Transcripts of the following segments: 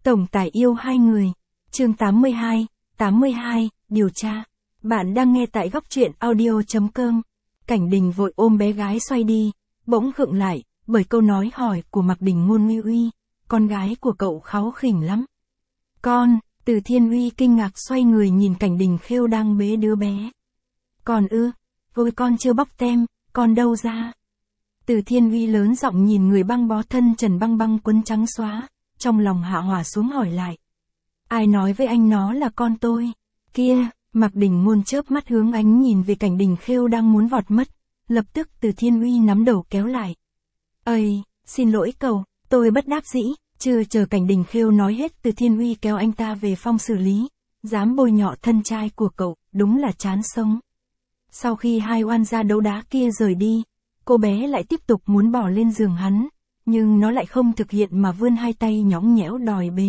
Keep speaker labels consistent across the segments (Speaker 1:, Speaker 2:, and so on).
Speaker 1: Tổng tài yêu hai người. Chương 82, điều tra. Bạn đang nghe tại góc truyện audio.com. Cảnh Đình vội ôm bé gái xoay đi, bỗng khựng lại, bởi câu nói hỏi của Mạc Đình Ngôn Uy Uy, con gái của cậu kháu khỉnh lắm. Con, Từ Thiên Uy kinh ngạc xoay người nhìn Cảnh Đình Khêu đang bế đứa bé. Con ư, vôi con chưa bóc tem, con đâu ra? Từ Thiên Uy lớn giọng nhìn người băng bó thân trần băng băng quấn trắng xóa, trong lòng hạ hỏa xuống hỏi lại. Ai nói với anh nó là con tôi? Kia, Mạc Đình Ngôn chớp mắt hướng ánh nhìn về Cảnh Đình Khêu đang muốn vọt mất, lập tức Từ Thiên Uy nắm đầu kéo lại. Ây, xin lỗi cậu, tôi bất đắc dĩ. Chưa chờ Cảnh Đình Khêu nói hết, Từ Thiên Uy kéo anh ta về phòng xử lý, dám bôi nhọ thân trai của cậu, đúng là chán sống. Sau khi hai oan gia đấu đá kia rời đi, cô bé lại tiếp tục muốn bỏ lên giường hắn, nhưng nó lại không thực hiện mà vươn hai tay nhõng nhẽo đòi bế.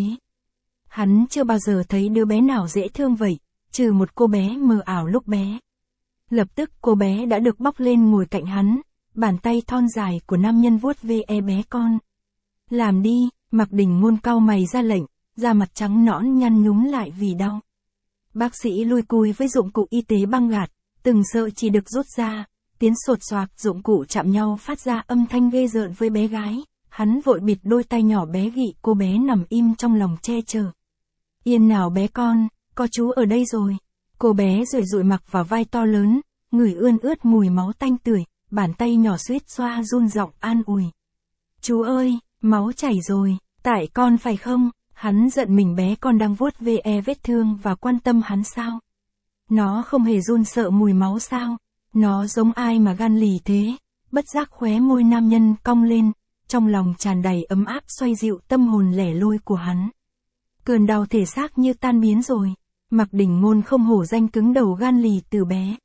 Speaker 1: Hắn chưa bao giờ thấy đứa bé nào dễ thương vậy, trừ một cô bé mờ ảo lúc bé. Lập tức cô bé đã được bóc lên ngồi cạnh hắn, bàn tay thon dài của nam nhân vuốt ve bé con. Làm đi, Mạc Đình Ngôn cau mày ra lệnh, da mặt trắng nõn nhăn nhúm lại vì đau. Bác sĩ lui cui với dụng cụ y tế băng gạt, từng sợi chỉ được rút ra, tiếng sột soạc dụng cụ chạm nhau phát ra âm thanh ghê rợn với bé gái. Hắn vội bịt đôi tay nhỏ bé gị cô bé nằm im trong lòng che chở. Yên nào bé con, có chú ở đây rồi. Cô bé rủi mặc vào vai to lớn, người ươn ướt mùi máu tanh tưởi, bàn tay nhỏ suýt xoa run giọng an ủi. Chú ơi, máu chảy rồi, tại con phải không? Hắn giận mình bé con đang vuốt ve vết thương và quan tâm hắn sao? Nó không hề run sợ mùi máu sao? Nó giống ai mà gan lì thế? Bất giác khóe môi nam nhân cong lên, trong lòng tràn đầy ấm áp xoay dịu tâm hồn lẻ loi của hắn. Cơn đau thể xác như tan biến rồi. Mạc Đình Ngôn không hổ danh cứng đầu gan lì từ bé.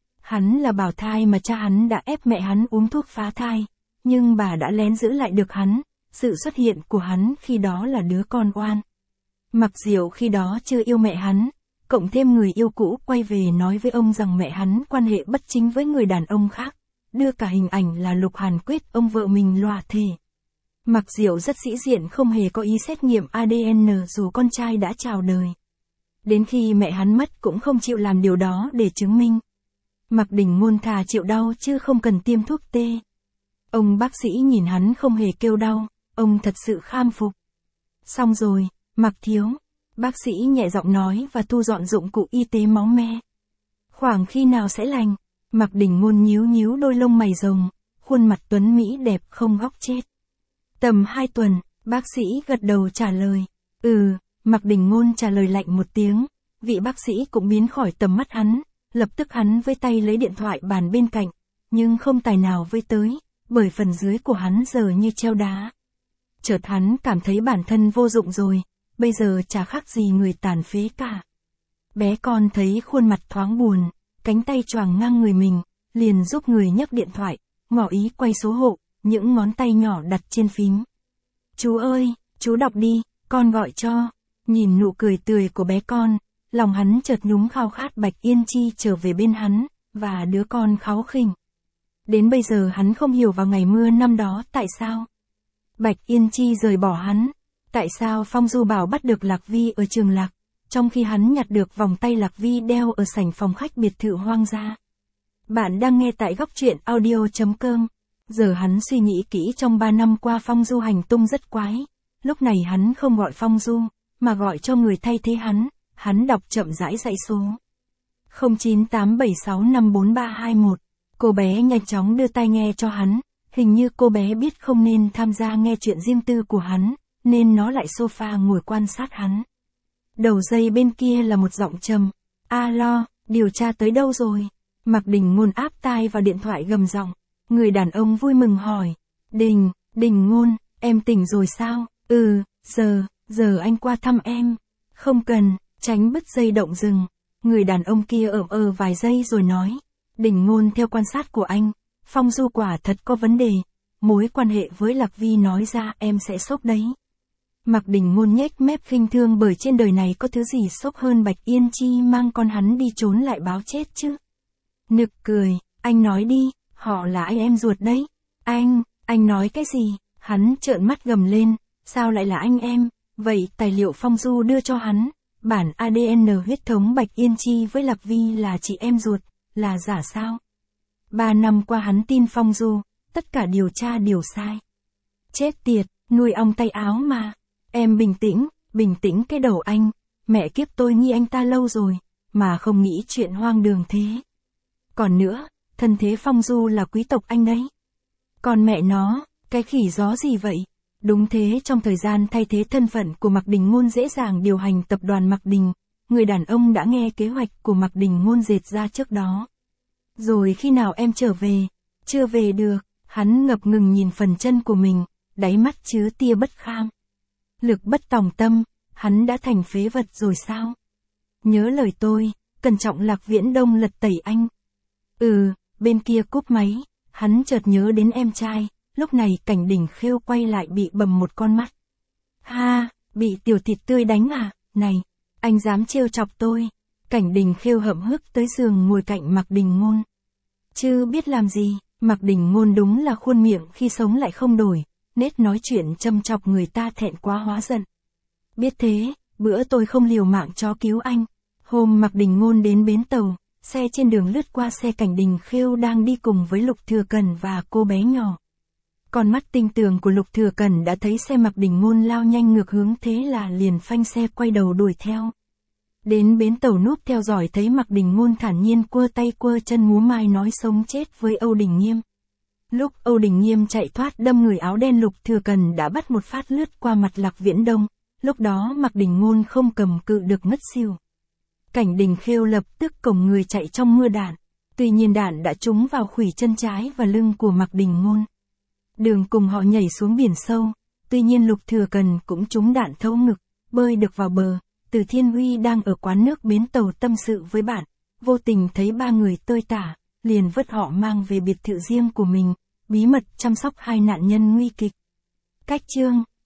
Speaker 1: Hắn là bảo thai mà cha hắn đã ép mẹ hắn uống thuốc phá thai, nhưng bà đã lén giữ lại được hắn. Sự xuất hiện của hắn khi đó là đứa con oan. Mặc Diệu khi đó chưa yêu mẹ hắn, cộng thêm người yêu cũ quay về nói với ông rằng mẹ hắn quan hệ bất chính với người đàn ông khác, đưa cả hình ảnh là Lục Hàn Quyết ông vợ mình lòa thề. Mặc Diệu rất sĩ diện không hề có ý xét nghiệm ADN dù con trai đã chào đời. Đến khi mẹ hắn mất cũng không chịu làm điều đó để chứng minh. Mạc Đình Ngôn thà chịu đau chứ không cần tiêm thuốc tê. Ông bác sĩ nhìn hắn không hề kêu đau, ông thật sự kham phục. Xong rồi, Mạc thiếu, bác sĩ nhẹ giọng nói và thu dọn dụng cụ y tế máu me. Khoảng khi nào sẽ lành? Mạc Đình Ngôn nhíu đôi lông mày rồng, khuôn mặt tuấn mỹ đẹp không góc chết. Tầm 2 tuần, bác sĩ gật đầu trả lời. Mạc Đình Ngôn trả lời lạnh một tiếng, vị bác sĩ cũng biến khỏi tầm mắt hắn, lập tức hắn với tay lấy điện thoại bàn bên cạnh, nhưng không tài nào với tới, bởi phần dưới của hắn giờ như treo đá. Chợt hắn cảm thấy bản thân vô dụng rồi, bây giờ chả khác gì người tàn phế cả. Bé con thấy khuôn mặt thoáng buồn, cánh tay choàng ngang người mình, liền giúp người nhấc điện thoại, ngỏ ý quay số hộ, những ngón tay nhỏ đặt trên phím. Chú ơi, chú đọc đi, con gọi cho. Nhìn nụ cười tươi của bé con, lòng hắn chợt nhúng khao khát Bạch Yên Chi trở về bên hắn, và đứa con kháu khỉnh. Đến bây giờ hắn không hiểu vào ngày mưa năm đó tại sao Bạch Yên Chi rời bỏ hắn, tại sao Phong Du Bảo bắt được Lạc Vi ở Trường Lạc, trong khi hắn nhặt được vòng tay Lạc Vi đeo ở sảnh phòng khách biệt thự hoang gia. Bạn đang nghe tại góc truyện audio.com. Giờ hắn suy nghĩ kỹ, trong 3 năm qua Phong Du hành tung rất quái. Lúc này hắn không gọi Phong Du, mà gọi cho người thay thế hắn đọc chậm rãi dãy số. 0987654321. Cô bé nhanh chóng đưa tai nghe cho hắn, hình như cô bé biết không nên tham gia nghe chuyện riêng tư của hắn, nên nó lại sofa ngồi quan sát hắn. Đầu dây bên kia là một giọng trầm. Alo, điều tra tới đâu rồi? Mạc Đình Ngôn áp tai vào điện thoại gầm giọng. Người đàn ông vui mừng hỏi. Đình Ngôn, em tỉnh rồi sao? Giờ anh qua thăm em. Không cần, tránh bứt dây động rừng. Người đàn ông kia vài giây rồi nói. Đình Ngôn, theo quan sát của anh, Phong Du quả thật có vấn đề. Mối quan hệ với Lạc Vi nói ra em sẽ sốc đấy. Mạc Đình Ngôn nhếch mép khinh thương, bởi trên đời này có thứ gì sốc hơn Bạch Yên Chi mang con hắn đi trốn lại báo chết chứ? Nực cười, anh nói đi, họ là anh em ruột đấy. Anh nói cái gì? Hắn trợn mắt gầm lên, sao lại là anh em? Vậy tài liệu Phong Du đưa cho hắn, bản ADN huyết thống Bạch Yên Chi với Lạc Vi là chị em ruột, là giả sao? 3 năm qua hắn tin Phong Du, tất cả điều tra đều sai. Chết tiệt, nuôi ong tay áo mà. Em bình tĩnh cái đầu anh, mẹ kiếp tôi nghi anh ta lâu rồi, mà không nghĩ chuyện hoang đường thế. Còn nữa, thân thế Phong Du là quý tộc anh đấy. Còn mẹ nó, cái khỉ gió gì vậy? Đúng thế, trong thời gian thay thế thân phận của Mạc Đình Ngôn dễ dàng điều hành tập đoàn Mạc Đình, người đàn ông đã nghe kế hoạch của Mạc Đình Ngôn dệt ra trước đó. Rồi khi nào em trở về? Chưa về được, hắn ngập ngừng nhìn phần chân của mình, đáy mắt chứa tia bất kham. Lực bất tòng tâm, hắn đã thành phế vật rồi sao? Nhớ lời tôi, cẩn trọng Lạc Viễn Đông lật tẩy anh. Bên kia cúp máy, hắn chợt nhớ đến em trai, lúc này Cảnh Đình Khêu quay lại bị bầm một con mắt. Ha, bị tiểu thịt tươi đánh à, này, anh dám trêu chọc tôi. Cảnh Đình Khêu hậm hực tới giường ngồi cạnh Mạc Đình Ngôn. Chứ biết làm gì, Mạc Đình Ngôn đúng là khuôn miệng khi sống lại không đổi, nết nói chuyện châm chọc người ta thẹn quá hóa giận. Biết thế, bữa tôi không liều mạng cho cứu anh. Hôm Mạc Đình Ngôn đến bến tàu, xe trên đường lướt qua xe Cảnh Đình Khêu đang đi cùng với Lục Thừa Cẩn và cô bé nhỏ. Con mắt tinh tường của Lục Thừa Cẩn đã thấy xe Mạc Đình Ngôn lao nhanh ngược hướng, thế là liền phanh xe quay đầu đuổi theo. Đến bến tàu núp theo dõi thấy Mạc Đình Ngôn thản nhiên quơ tay quơ chân múa mai nói sống chết với Âu Đình Nghiêm. Lúc Âu Đình Nghiêm chạy thoát đâm người áo đen, Lục Thừa Cẩn đã bắt một phát lướt qua mặt Lạc Viễn Đông, lúc đó Mạc Đình Ngôn không cầm cự được ngất xỉu. Cảnh Đình Khêu lập tức cổng người chạy trong mưa đạn, tuy nhiên đạn đã trúng vào khuỷu chân trái và lưng của Mạc Đình Ngôn. Đường cùng họ nhảy xuống biển sâu, tuy nhiên Lục Thừa Cẩn cũng trúng đạn thấu ngực, bơi được vào bờ. Từ Thiên Huy đang ở quán nước bến tàu tâm sự với bạn, vô tình thấy 3 người tơi tả, liền vớt họ mang về biệt thự riêng của mình, bí mật chăm sóc 2 nạn nhân nguy kịch. Cách chương